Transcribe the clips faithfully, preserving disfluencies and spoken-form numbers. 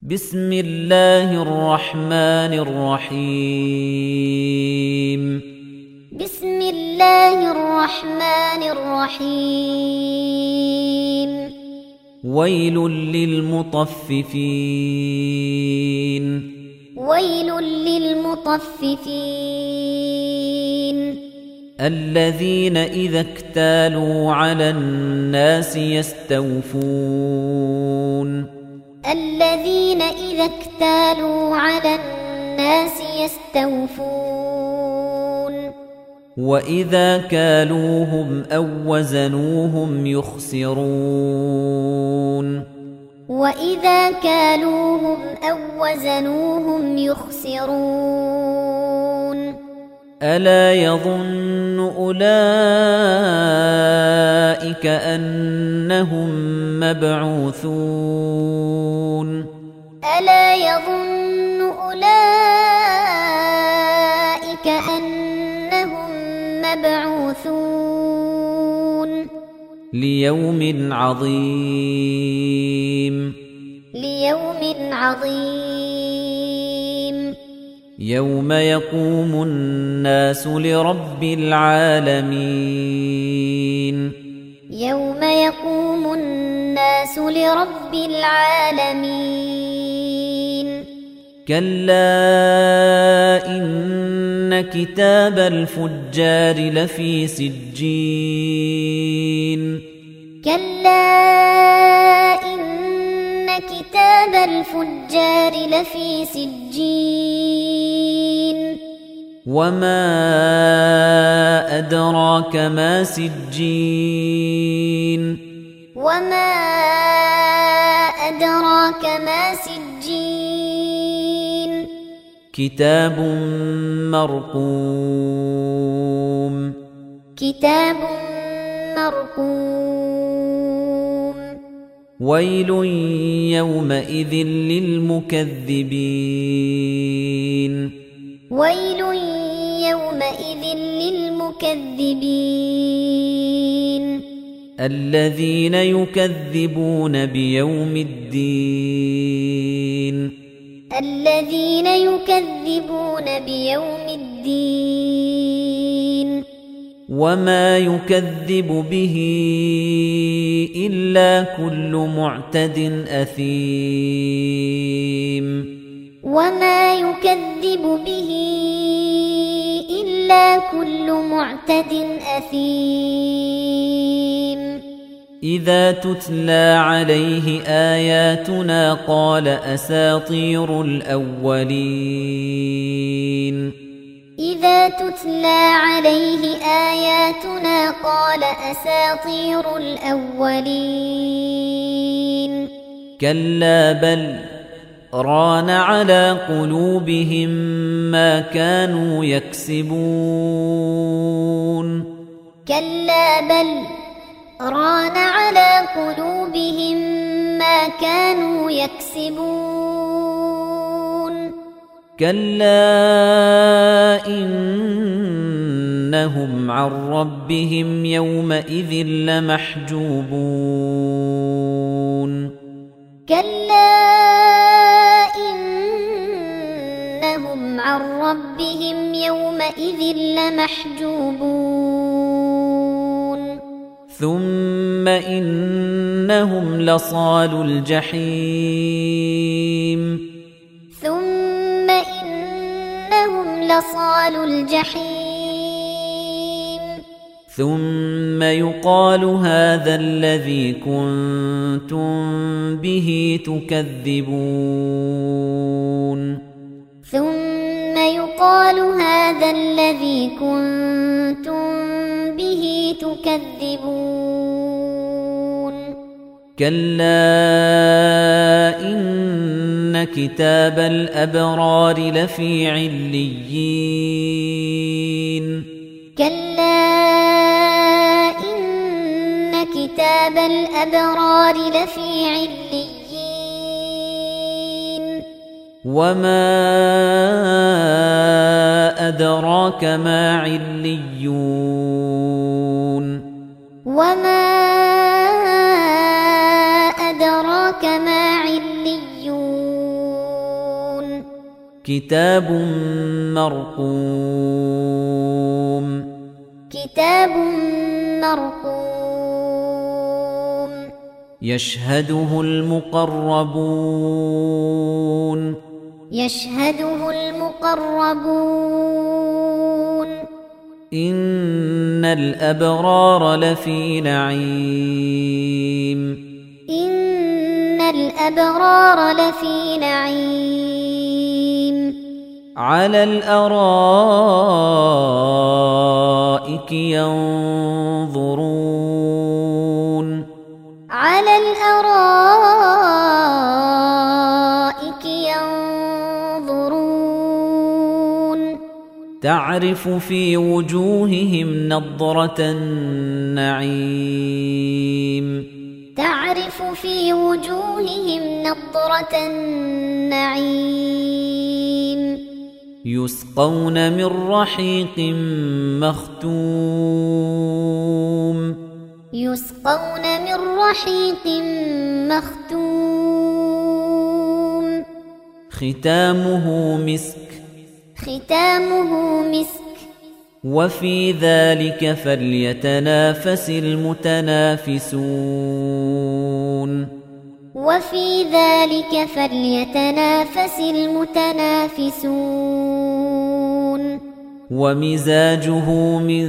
بسم الله الرحمن الرحيم بسم الله الرحمن الرحيم ويل للمطففين ويل للمطففين الذين إذا اكتالوا على الناس يستوفون الذين إذا اكتالوا على الناس يستوفون وإذا كالوهم أو وزنوهم يخسرون وإذا كالوهم أو وزنوهم يخسرون ألا يظن أولئك أنهم مبعوثون ألا يظن أولئك أنهم مبعوثون ليوم عظيم ليوم عظيم يوم يقوم الناس لرب العالمين يوم يقوم الناس لرب العالمين كلا إن كتاب الفجار لفي سجين كلا إن كتاب الفجار لفي سجين وما أدراك ما سجين وما أدراك ما سجين كتاب مرقوم كتاب مرقوم ويل يومئذ للمكذبين ويل يومئذ للمكذبين الذين يكذبون بيوم الدين الذين يكذبون بيوم الدين وما يكذب به إلا كل معتد أثيم وما يكذب به إلا كل معتد أثيم إذا تتلى عليه آياتنا قال أساطير الأولين إذا تتلى عليه آياتنا قال أساطير الأولين كلا بل ران على قلوبهم ما كانوا يكسبون كلا بل ران على قلوبهم ما كانوا يكسبون كلا إنهم عن ربهم يومئذ لمحجوبون كلا إنهم عن ربهم يومئذ لمحجوبون ثم إنهم لصالو الجحيم ثم إنهم لصالو الجحيم ثم يقال هذا الذي كنتم به تكذبون ثم يقال هذا الذي كنتم به تكذبون كلا إن كتاب الأبرار لفي عليين كلا إن كتاب الأبرار لفي عليين وما أدراك ما عليون وما أدراك ما عليون كتاب مرقوم كتاب مرقوم يشهده المقربون يشهده المقربون إن الأبرار لفي نعيم إن الأبرار لفي نعيم على الأرائك ينظرون على الأرائك ينظرون تعرف في وجوههم نضرة النعيم تعرف في وجوههم نضرة النعيم يسقون من رحيق مختوم يسقون من رحيق مختوم ختامه مسك ختامه مسك وفي ذلك فليتنافس المتنافسون وفي ذلك فليتنافس المتنافسون ومزاجه من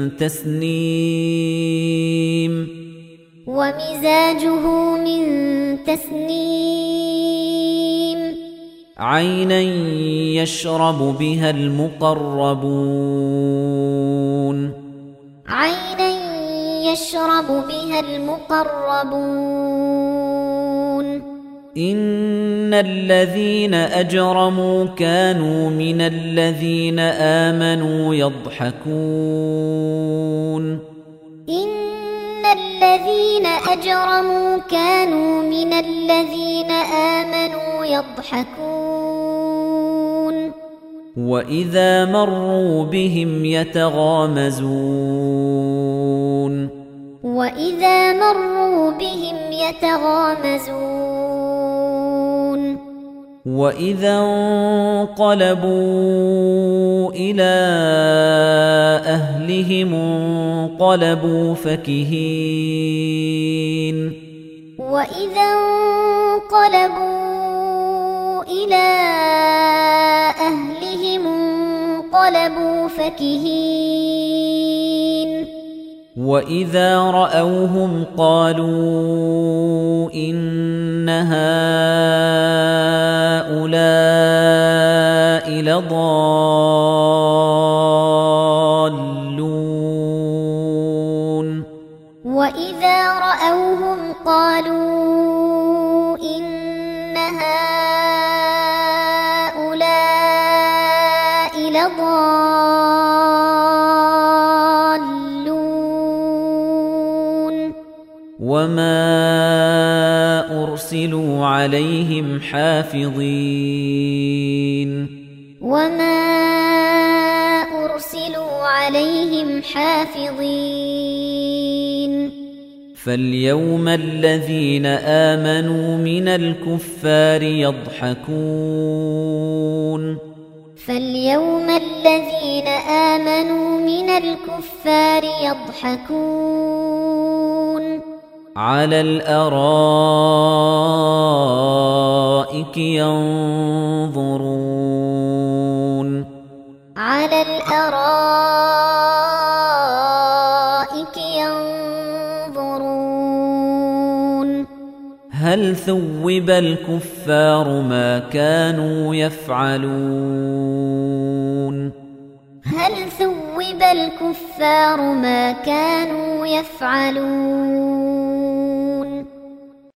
تسنيم ومزاجه من تسنيم عينا يشرب بها المقربون عينا يشرب بها المقربون إن الذين أجرموا كانوا من الذين آمنوا يضحكون إن الذين أجرموا كانوا من الذين آمنوا يضحكون وإذا مروا بهم يتغامزون وإذا مروا بهم يتغامزون وإذا انقلبوا إلى أهلهم انقلبوا فكهين وإذا انقلبوا إلى أهلهم انقلبوا فكهين وإذا رأوهم قالوا إن هؤلاء لضالون وإذا رأوهم قالوا إن هؤلاء لضالون وما أرسلوا عليهم حافظين وما أرسلوا عليهم حافظين فاليوم الذين آمنوا من الكفار يضحكون فاليوم الذين آمنوا من الكفار يضحكون على الأرائك ينظرون على الأرائك ينظرون هل ثوب الكفار ما كانوا يفعلون هل ثوب الكفار ما كانوا يفعلون